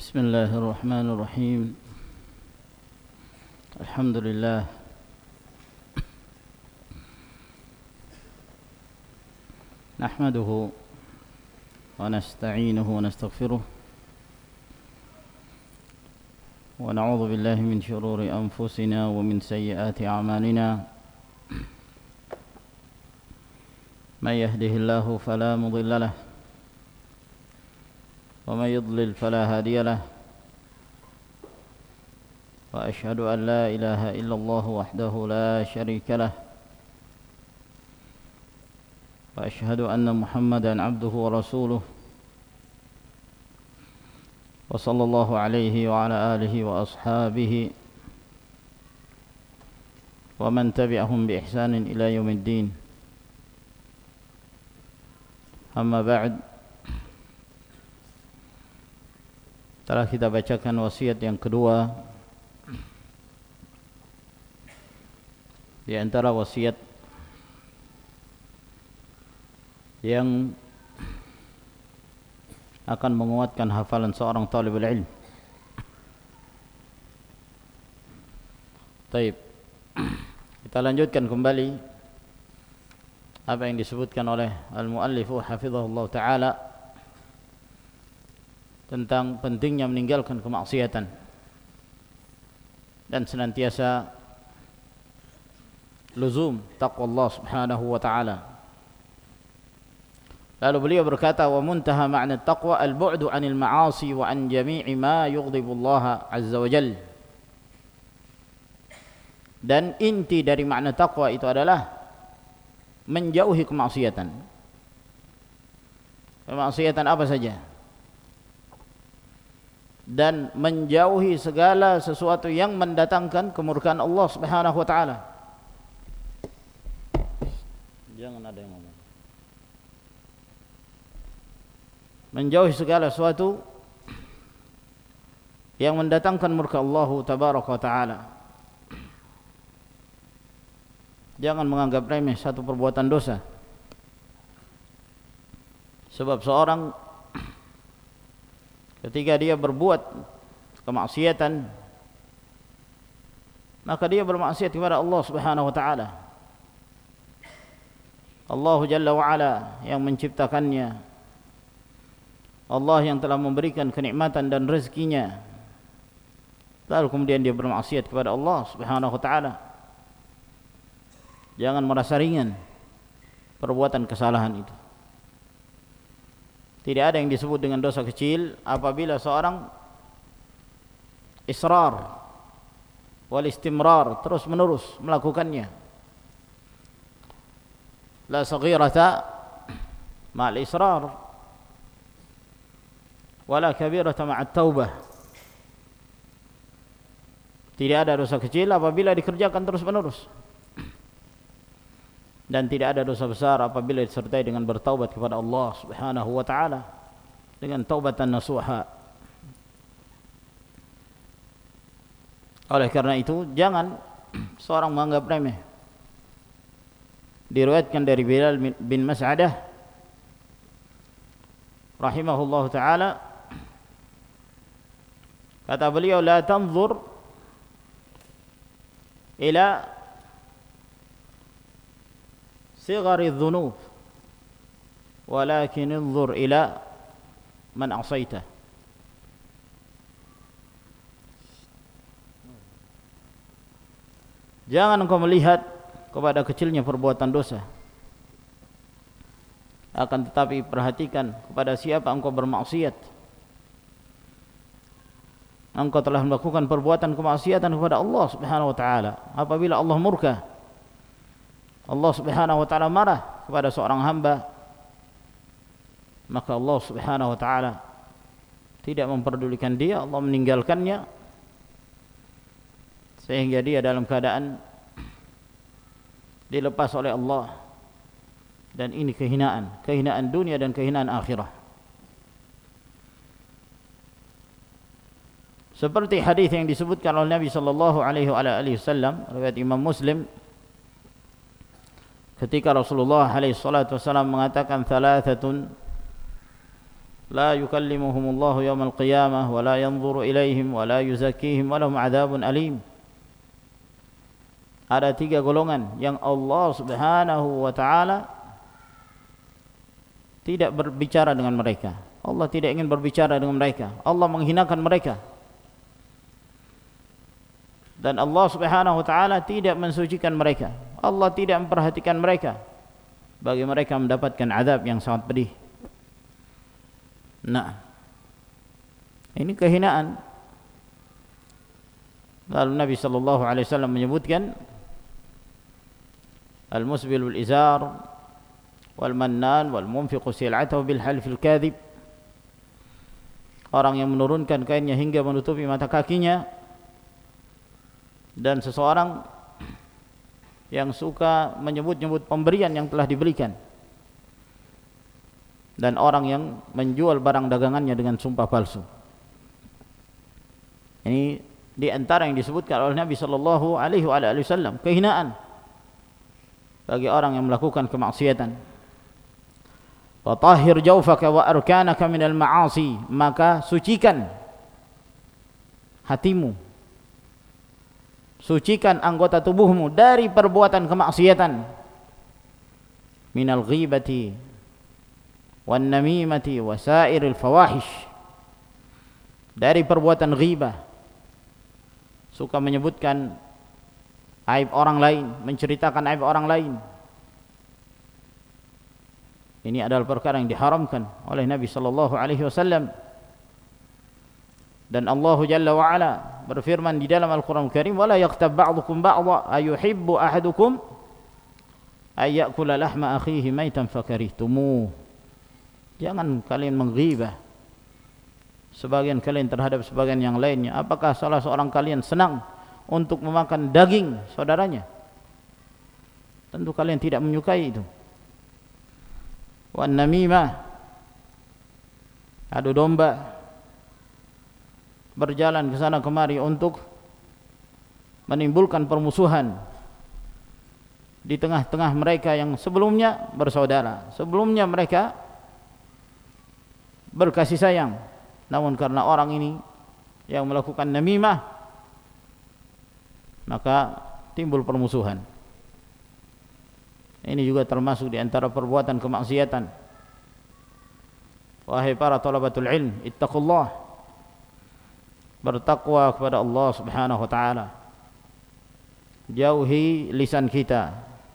بسم الله الرحمن الرحيم. الحمد لله نحمده ونستعينه ونستغفره ونعوذ بالله من شرور أنفسنا ومن سيئات أعمالنا. من يهده الله فلا مضل له ومن يضلل فلا هادي له، وأشهد أن لا إله إلا الله وحده لا شريك له، وأشهد أن محمدا عبده ورسوله، وصلى الله عليه وعلى آله وأصحابه ومن تبعهم بإحسان إلى يوم الدين. أما بعد، telah kita bacakan wasiat yang kedua di antara wasiat yang akan menguatkan hafalan seorang talibul ilm. Baik, kita lanjutkan kembali apa yang disebutkan oleh al-muallifu hafizahullah ta'ala tentang pentingnya meninggalkan kemaksiatan dan senantiasa luzum taqwa Allah subhanahu wa ta'ala. Lalu beliau berkata, wa muntaha ma'na taqwa al-bu'du 'anil ma'asi wa an jami'i ma yughdibu Allah azza wa jalla. Dan inti dari makna taqwa itu adalah menjauhi kemaksiatan. Kemaksiatan apa saja? Dan menjauhi segala sesuatu yang mendatangkan kemurkaan Allah subhanahu wa ta'ala. Jangan ada yang ngomong. Menjauhi segala sesuatu yang mendatangkan murka Allah tabaraka wa ta'ala. Jangan menganggap remeh satu perbuatan dosa. Sebab seorang ketika dia berbuat kemaksiatan, maka dia bermaksiat kepada Allah subhanahu wa ta'ala. Allah jalla wa ala yang menciptakannya, Allah yang telah memberikan kenikmatan dan rezekinya, lalu kemudian dia bermaksiat kepada Allah subhanahu wa ta'ala. Jangan merasa ringan perbuatan kesalahan itu. Tidak ada yang disebut dengan dosa kecil apabila seorang israr wal istimrar, terus menerus melakukannya. La saghirata ma'al israr wala kabirata ma'at taubah. Tidak ada dosa kecil apabila dikerjakan terus menerus, dan tidak ada dosa besar apabila disertai dengan bertaubat kepada Allah subhanahu wa ta'ala dengan taubatan nasuha. Oleh karena itu, jangan seorang menganggap remeh. Diriwayatkan dari Bilal bin Mas'adah rahimahullah ta'ala, kata beliau, la tanzur ila صغر الذنوب ولكن انظر إلى من عصيته. Jangan engkau melihat kepada kecilnya perbuatan dosa, akan tetapi perhatikan kepada siapa engkau bermaksiat. Engkau telah melakukan perbuatan kemaksiatan kepada Allah subhanahu wa ta'ala. Apabila Allah murka, Allah subhanahu wa ta'ala marah kepada seorang hamba, maka Allah subhanahu wa ta'ala tidak memperdulikan dia, Allah meninggalkannya sehingga dia dalam keadaan dilepas oleh Allah. Dan ini kehinaan dunia dan kehinaan akhirah. Seperti hadis yang disebutkan oleh Nabi sallallahu alaihi wasallam, riwayat Imam Muslim, ketika Rasulullah alaihi salatu wasallam mengatakan, thalathatun la yukallimuhumullahu yawmal qiyamah wa la yanzuru ilaihim wa la yuzakkihim wa lahum adzabun alim. Ada 3 golongan yang Allah Subhanahu wa taala tidak berbicara dengan mereka. Allah tidak ingin berbicara dengan mereka. Allah menghinakan mereka. Dan Allah Subhanahu wa taala tidak mensucikan mereka. Allah tidak memperhatikan mereka. Bagi mereka mendapatkan azab yang sangat pedih. Nah, ini kehinaan. Lalu Nabi sallallahu alaihi wasallam menyebutkan al-musbil bil izar wal mannan wal munfiqu sil'atahu bil halfil kadhib. Orang yang menurunkan kainnya hingga menutupi mata kakinya, dan seseorang yang suka menyebut-nyebut pemberian yang telah diberikan, dan orang yang menjual barang dagangannya dengan sumpah palsu. Ini di antara yang disebutkan oleh Nabi sallallahu alaihi wasallam, kehinaan bagi orang yang melakukan kemaksiatan. Fatahhir jawfaka wa arkanaka minal ma'asi, maka sucikan hatimu, sucikan anggota tubuhmu dari perbuatan kemaksiatan. Minal ghibati wan namimati wa sairil fawahish, dari perbuatan ghibah, suka menyebutkan aib orang lain, menceritakan aib orang lain. Ini adalah perkara yang diharamkan oleh Nabi sallallahu alaihi wasallam. Dan Allah Jalla wa Ala berfirman di dalam Al-Qur'an Al-Karim, "Wala yaghtab ba'dukum ba'dha ayuhibbu ahadukum ay ya'kula lahma akhihi maitan fakarihtumuh." Jangan kalian menggibah sebagian kalian terhadap sebagian yang lainnya. Apakah salah seorang kalian senang untuk memakan daging saudaranya? Tentu kalian tidak menyukai itu. Wan namimah, adu domba, berjalan ke sana kemari untuk menimbulkan permusuhan di tengah-tengah mereka yang sebelumnya bersaudara, sebelumnya mereka berkasih sayang. Namun karena orang ini yang melakukan namimah, maka timbul permusuhan. Ini juga termasuk di antara perbuatan kemaksiatan. Wahai para talabatul ilm, ittaqullah, bertakwa kepada Allah Subhanahu wa taala. Jauhi lisan kita,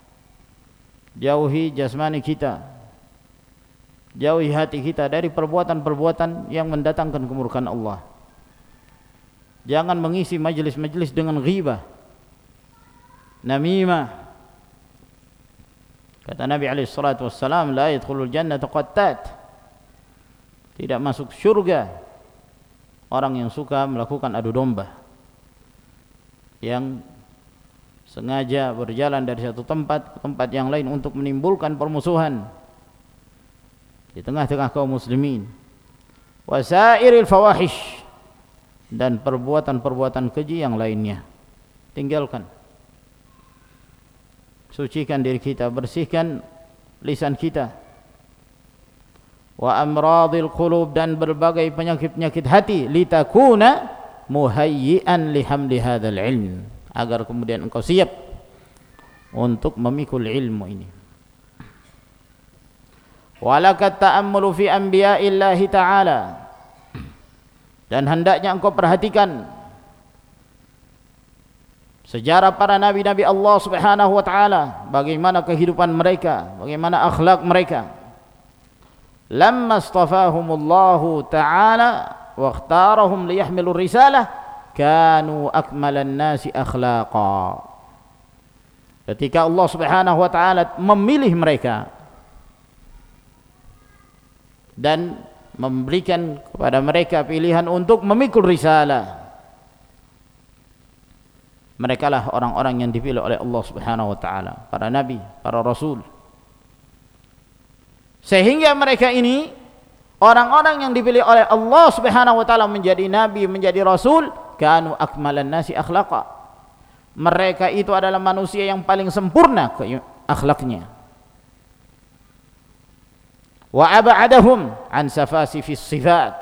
jauhi jasmani kita, jauhi hati kita dari perbuatan-perbuatan yang mendatangkan kemurkaan Allah. Jangan mengisi majelis-majelis dengan ghibah, namimah. Kata Nabi alaihi salatu wassalam, la yadkhulul jannata qattat, tidak masuk surga orang yang suka melakukan adu domba, yang sengaja berjalan dari satu tempat ke tempat yang lain untuk menimbulkan permusuhan di tengah-tengah kaum muslimin. Wasairil fawahish, dan perbuatan-perbuatan keji yang lainnya. Tinggalkan. Sucikan diri kita, bersihkan lisan kita. Wa amradil qulub, dan berbagai penyakit-penyakit hati. Litakuna muhayyi'an lihamli hadzal ilm, agar kemudian engkau siap untuk memikul ilmu ini. Walakat ta'ammulu fi anbiya'illahi ta'ala, dan hendaknya engkau perhatikan sejarah para nabi-nabi Allah Subhanahu wa taala, bagaimana kehidupan mereka, bagaimana akhlak mereka. Lamma astafahumullahu ta'ala wa ikhtarahum liyahmilu risalah, kanu akmalan nasi akhlaqa. Ketika Allah Subhanahu wa taala memilih mereka dan memberikan kepada mereka pilihan untuk memikul risalah, mereka lah orang-orang yang dipilih oleh Allah Subhanahu wa taala, para nabi, para rasul. Sehingga mereka ini orang-orang yang dipilih oleh Allah Subhanahu wa taala menjadi nabi, menjadi rasul, kanu akmalan nasi akhlaqa. Mereka itu adalah manusia yang paling sempurna akhlaknya. wa ab'adahum an safasifis sifat,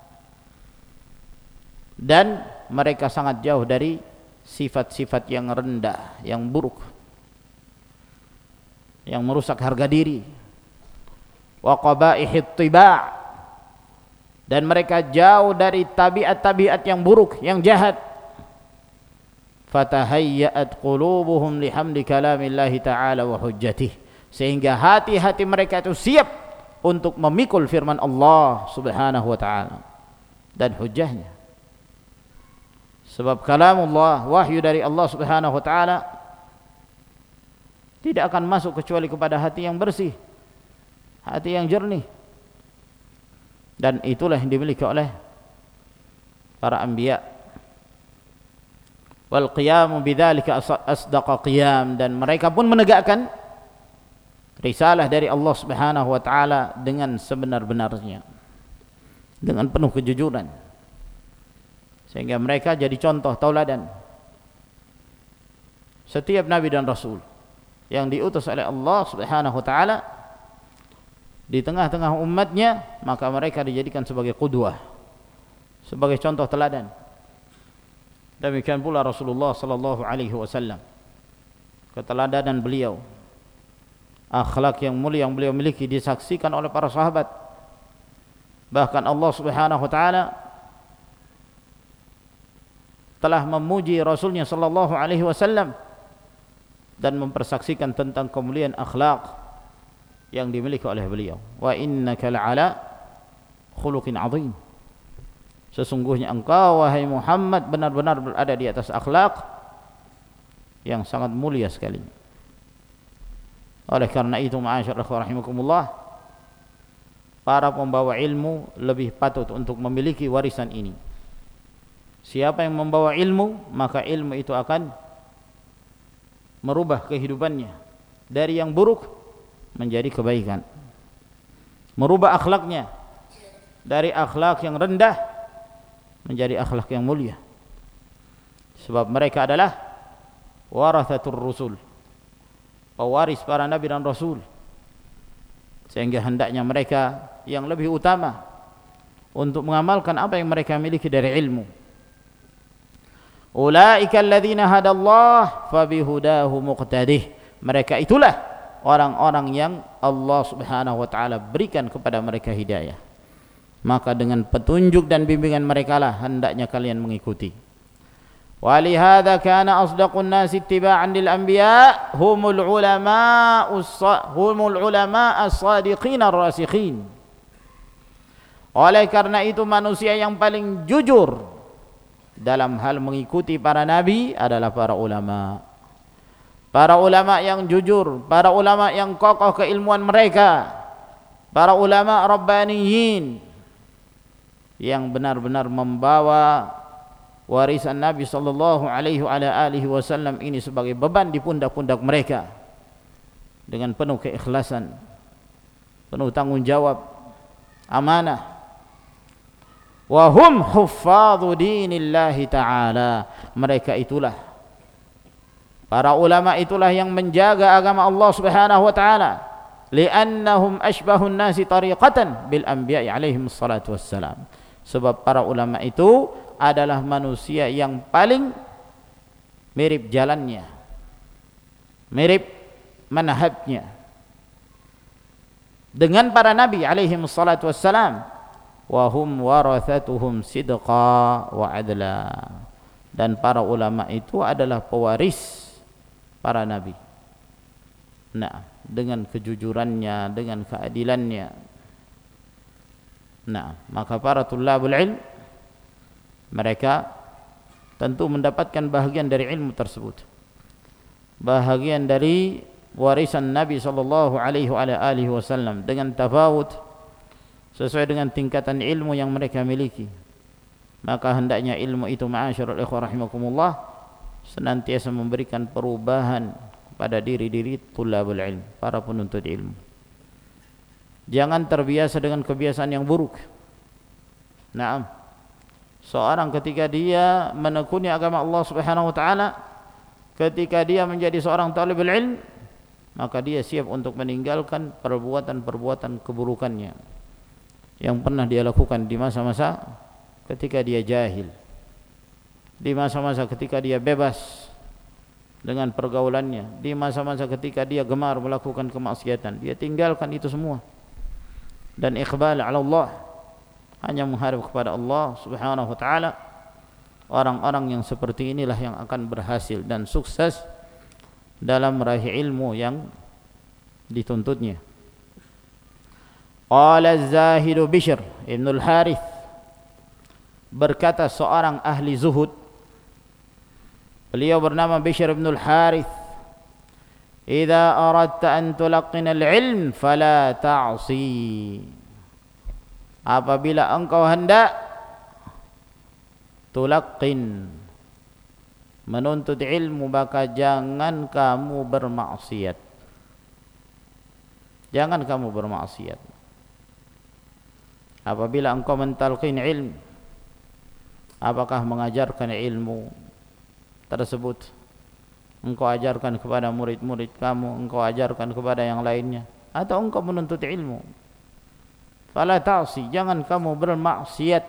dan mereka sangat jauh dari sifat-sifat yang rendah, yang buruk, yang merusak harga diri, wa qabaihit tiba', dan mereka jauh dari tabiat-tabiat yang buruk, yang jahat. Fatahayyat qulubuhum lihamdi kalamillahi ta'ala wa hujjatih, sehingga hati-hati mereka itu siap untuk memikul firman Allah subhanahu wa ta'ala dan hujjahnya. Sebab kalamullah, wahyu dari Allah subhanahu wa ta'ala, tidak akan masuk kecuali kepada hati yang bersih, hati yang jernih. Dan itulah yang dimiliki oleh para anbiya. Wal qiyamu bidzalika asdaqa qiyam, dan mereka pun menegakkan risalah dari Allah Subhanahu wa taala dengan sebenar-benarnya, dengan penuh kejujuran, sehingga mereka jadi contoh tauladan. Setiap nabi dan rasul yang diutus oleh Allah Subhanahu wa taala di tengah-tengah umatnya, maka mereka dijadikan sebagai qudwah, sebagai contoh teladan. Demikian pula Rasulullah sallallahu alaihi wasallam, keteladanan beliau, akhlak yang mulia yang beliau miliki disaksikan oleh para sahabat. Bahkan Allah Subhanahu wa taala telah memuji Rasulnya sallallahu alaihi wasallam dan mempersaksikan tentang kemuliaan akhlak yang dimiliki oleh beliau. Wa innaka la'ala khuluqin 'azim, sesungguhnya engkau wahai Muhammad benar-benar berada di atas akhlak yang sangat mulia sekali. Oleh karena itu, ma'asyiral rahimakumullah, para pembawa ilmu lebih patut untuk memiliki warisan ini. Siapa yang membawa ilmu, maka ilmu itu akan merubah kehidupannya dari yang buruk menjadi kebaikan, merubah akhlaknya dari akhlak yang rendah menjadi akhlak yang mulia. Sebab mereka adalah warathatur rusul, pewaris para nabi dan rasul, sehingga hendaknya mereka yang lebih utama untuk mengamalkan apa yang mereka miliki dari ilmu. Ulaika alladzina hadallah fabihudahu muqtadih, mereka itulah orang-orang yang Allah Subhanahu wa taala berikan kepada mereka hidayah, maka dengan petunjuk dan bimbingan mereka lah hendaknya kalian mengikuti. Walihada kana asdaqun nasi ittiba'an lil anbiya humul ulama as-sadiqin ar-rasikhin. Oleh karena itu, manusia yang paling jujur dalam hal mengikuti para nabi adalah para ulama. Para ulama yang jujur, para ulama yang kokoh keilmuan mereka, para ulama rabbaniyin yang benar-benar membawa warisan Nabi sallallahu alaihi wasallam ini sebagai beban di pundak-pundak mereka dengan penuh keikhlasan, penuh tanggung jawab, amanah. Wa hum huffadhu dinillahi ta'ala, mereka itulah, para ulama itulah yang menjaga agama Allah Subhanahu wa taala, li'annahum ashbahun nasi tariqatan bil anbiya'i alaihim salatu wassalam. Sebab para ulama itu adalah manusia yang paling mirip jalannya, mirip manhajnya dengan para nabi alaihim salatu wassalam. Wa hum warathatuhum sidqa wa adla, dan para ulama itu adalah pewaris para nabi. Nah, dengan kejujurannya, dengan keadilannya. Nah, maka para tullabul ilm, mereka tentu mendapatkan bahagian dari ilmu tersebut, bahagian dari warisan Nabi sallallahu alaihi wasallam dengan tafawut sesuai dengan tingkatan ilmu yang mereka miliki. Maka hendaknya ilmu itu, ma'asyiral ikhwah rahimakumullah, senantiasa memberikan perubahan kepada diri-diri tullabul ilm, para penuntut ilmu. Jangan terbiasa dengan kebiasaan yang buruk. Naam, seorang ketika dia menekuni agama Allah Subhanahu wa taala, ketika dia menjadi seorang talibul ilm, maka dia siap untuk meninggalkan perbuatan-perbuatan keburukannya yang pernah dia lakukan di masa-masa ketika dia jahil, di masa-masa ketika dia bebas dengan pergaulannya, di masa-masa ketika dia gemar melakukan kemaksiatan. Dia tinggalkan itu semua dan iqbal ala Allah, hanya menghadap kepada Allah Subhanahu wa taala. Orang-orang yang seperti inilah yang akan berhasil dan sukses dalam meraih ilmu yang dituntutnya. Qala az-Zahid Bishr ibn al-Harith, berkata seorang ahli zuhud, beliau bernama Bishr ibn al-Harith, "Idza aradta an tulaqqin al-ilm fala ta'si." Apabila engkau hendak tulaqqin, menuntut ilmu, maka jangan kamu bermaksiat. Jangan kamu bermaksiat. Apabila engkau mentalqin ilmu, apakah mengajarkan ilmu tersebut, engkau ajarkan kepada murid-murid kamu, engkau ajarkan kepada yang lainnya, atau engkau menuntut ilmu, fala ta'si, jangan kamu bermaksiat.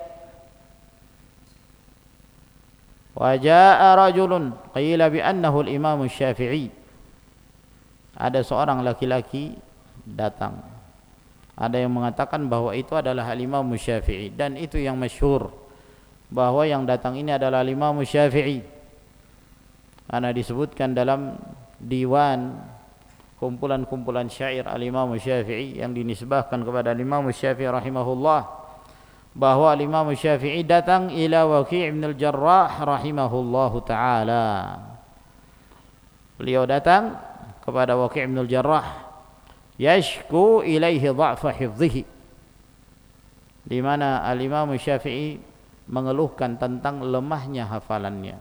Wa jaa'a rajulun qila bi annahu al-Imam Syafi'i. Ada seorang laki-laki datang. Ada yang mengatakan bahwa itu adalah al-Imam Syafi'i, dan itu yang masyhur, bahwa yang datang ini adalah al-Imam Syafi'i. Karena disebutkan dalam diwan kumpulan-kumpulan syair al-Imam Syafi'i yang dinisbahkan kepada al-Imam Syafi'i rahimahullah, bahwa al-Imam Syafi'i datang ila Waqi' bin al-Jarrah rahimahullahu taala. Beliau datang kepada Waqi' bin al-Jarrah, yashku ilaihi dha'fa hifdhihi, di mana al-Imam Syafi'i mengeluhkan tentang lemahnya hafalannya.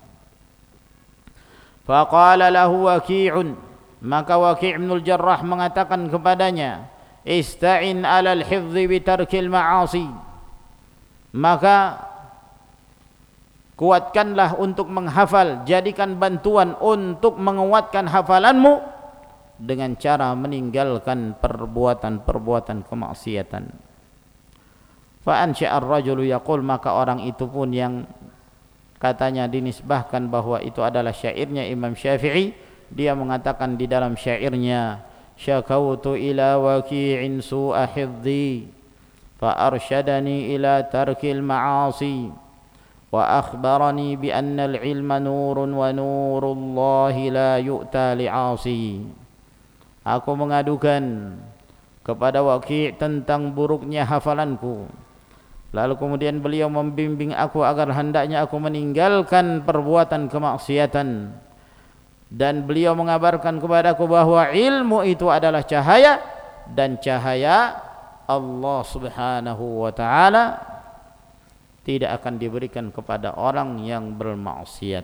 Faqala lahu Waqi'un, maka Waqi' bin al-Jarrah mengatakan kepadanya, ista'in 'alal hifdhi bi tarkil ma'asi, maka kuatkanlah untuk menghafal, jadikan bantuan untuk menguatkan hafalanmu dengan cara meninggalkan perbuatan-perbuatan kemaksiatan. Fa ansha'a ar-rajulu yaqul, maka orang itu pun yang katanya dinisbahkan bahwa itu adalah syairnya Imam Syafi'i, dia mengatakan di dalam syairnya, syakautu ila Waqi'in su'a hifdhi fa arsyadani ila tarkil ma'asi wa akhbarani bi anna al-ilma nurun wa nurullahi la yu'ta li'asi. Aku mengadukan kepada Waqi' tentang buruknya hafalanku, lalu kemudian beliau membimbing aku agar hendaknya aku meninggalkan perbuatan kemaksiatan, dan beliau mengabarkan kepadaku bahwa ilmu itu adalah cahaya, dan cahaya Allah Subhanahu wa taala tidak akan diberikan kepada orang yang bermaksiat.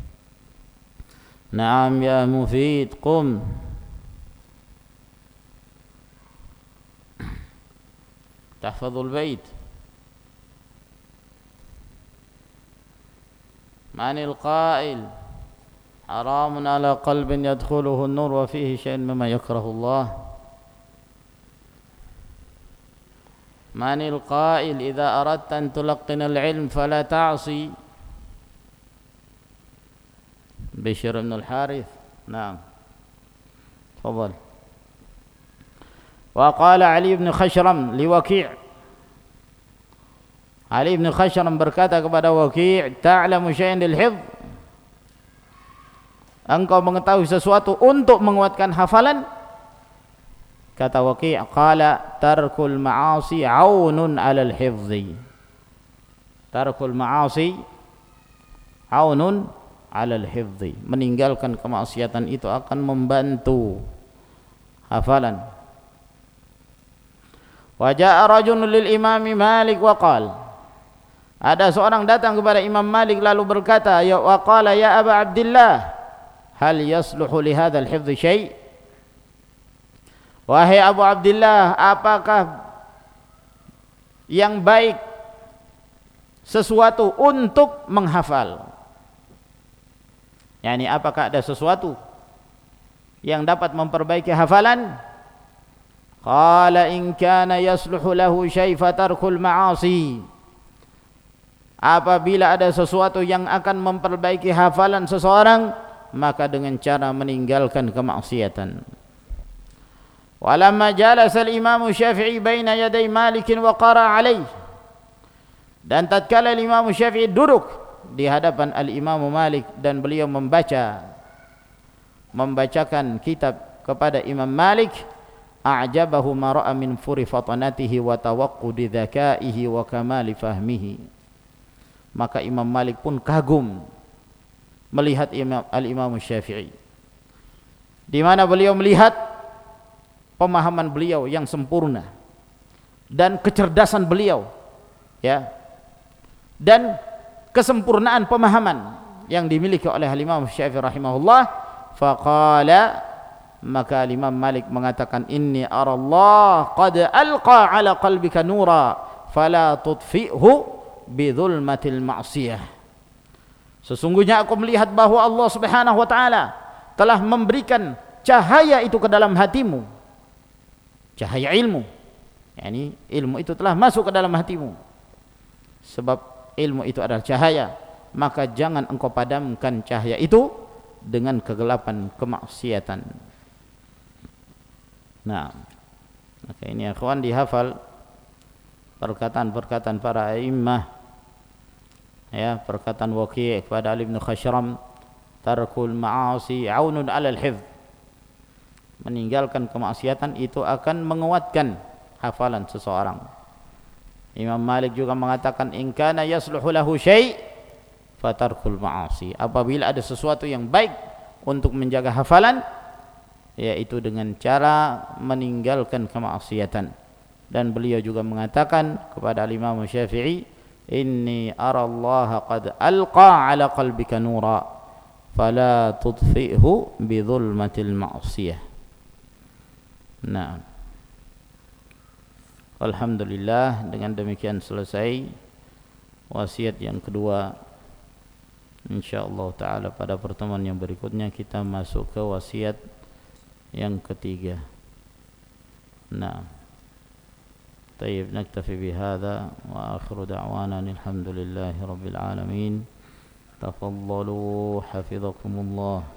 Naam ya Mufid, qum. تحفظ البيت. من القائل حرام على قلب يدخله النور وفيه شيء مما يكره الله. من القائل إذا أردت أن تلقن العلم فلا تعصي. بشر بن الحارث. نعم تفضل. وقال Ali bin Khashram li Waqi', Ali bin Khashram berkata kepada Waqi', ta'lamu syai'an lil hifdh, engkau mengetahui sesuatu untuk menguatkan hafalan? Kata Waqi', qala tarkul ma'asi 'aunun 'alal hifdhi. Tarkul ma'asi 'aunun 'alal hifdhi, meninggalkan kemaksiatan itu akan membantu hafalan. Wa jaa'a rajulun lil Imam Malik wa qala, ada seorang datang kepada Imam Malik lalu berkata, ya wa qala ya Aba Abdillah, hal yasluhu li hadzal hifdh syai'? Wahai Abu Abdillah, apakah yang baik sesuatu untuk menghafal? Yani apakah ada sesuatu yang dapat memperbaiki hafalan? Qala in kana yasluhu lahu syai' fatarkul ma'asi. Apabila ada sesuatu yang akan memperbaiki hafalan seseorang, maka dengan cara meninggalkan kemaksiatan. Walamma jalasa al-Imam Syafi'i baina yaday Malik wa qara alaih. Dan tatkala Imam Syafi'i duduk di hadapan al-Imam Malik dan beliau membacakan kitab kepada Imam Malik, a'jabahu ma ra'a min furi fatanatihi wa tawaqqudi dzakaihi wa kamali fahmihi. Maka Imam Malik pun kagum melihat al-Imam Syafi'i, di mana beliau melihat pemahaman beliau yang sempurna dan kecerdasan beliau, ya, dan kesempurnaan pemahaman yang dimiliki oleh al-Imam Syafi'i rahimahullah. Faqala, maka Imam Malik mengatakan, inni arallah qad alqa ala qalbika nura fala tudfi'hu bidzulmatil ma'siyah. Sesungguhnya aku melihat bahwa Allah Subhanahu wa taala telah memberikan cahaya itu ke dalam hatimu, cahaya ilmu, yakni ilmu itu telah masuk ke dalam hatimu. Sebab ilmu itu adalah cahaya, maka jangan engkau padamkan cahaya itu dengan kegelapan kemaksiatan. Nah, maka ini akhwan dihafal perkataan-perkataan para a'immah, ya, perkataan Waqi' kepada Ali bin Khashram, tarkul ma'asi aunun 'alal hifz. Meninggalkan kemaksiatan itu akan menguatkan hafalan seseorang. Imam Malik juga mengatakan, in kana yasluhu lahu syai' fatarkul ma'asi. Apabila ada sesuatu yang baik untuk menjaga hafalan, yaitu dengan cara meninggalkan kemaksiatan. Dan beliau juga mengatakan kepada Imam Syafi'i, inni arallaha qad alqa ala qalbika nura fala tudfi'hu bidzulmatil ma'siyah. Nah, alhamdulillah, dengan demikian selesai wasiat yang kedua. Insyaallah taala pada pertemuan yang berikutnya kita masuk ke wasiat yang ketiga. Nah, طيب نكتفي بهذا وآخر دعوانا الحمد لله رب العالمين. تفضلوا حفظكم الله.